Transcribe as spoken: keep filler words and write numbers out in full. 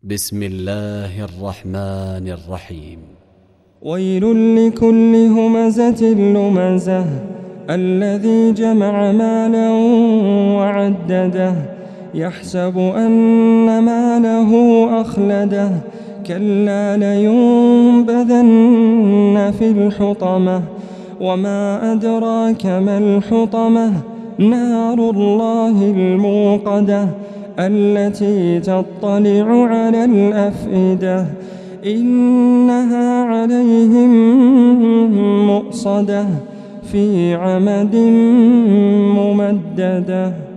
بسم الله الرحمن الرحيم. ويل لكل همزة لمزة الذي جمع مالا وعدده يحسب أن ماله أخلده كلا لينبذن في الحطمة وما أدراك ما الحطمة نار الله الموقدة التي تطلع على الأفئدة إنها عليهم مؤصدة في عمد ممددة.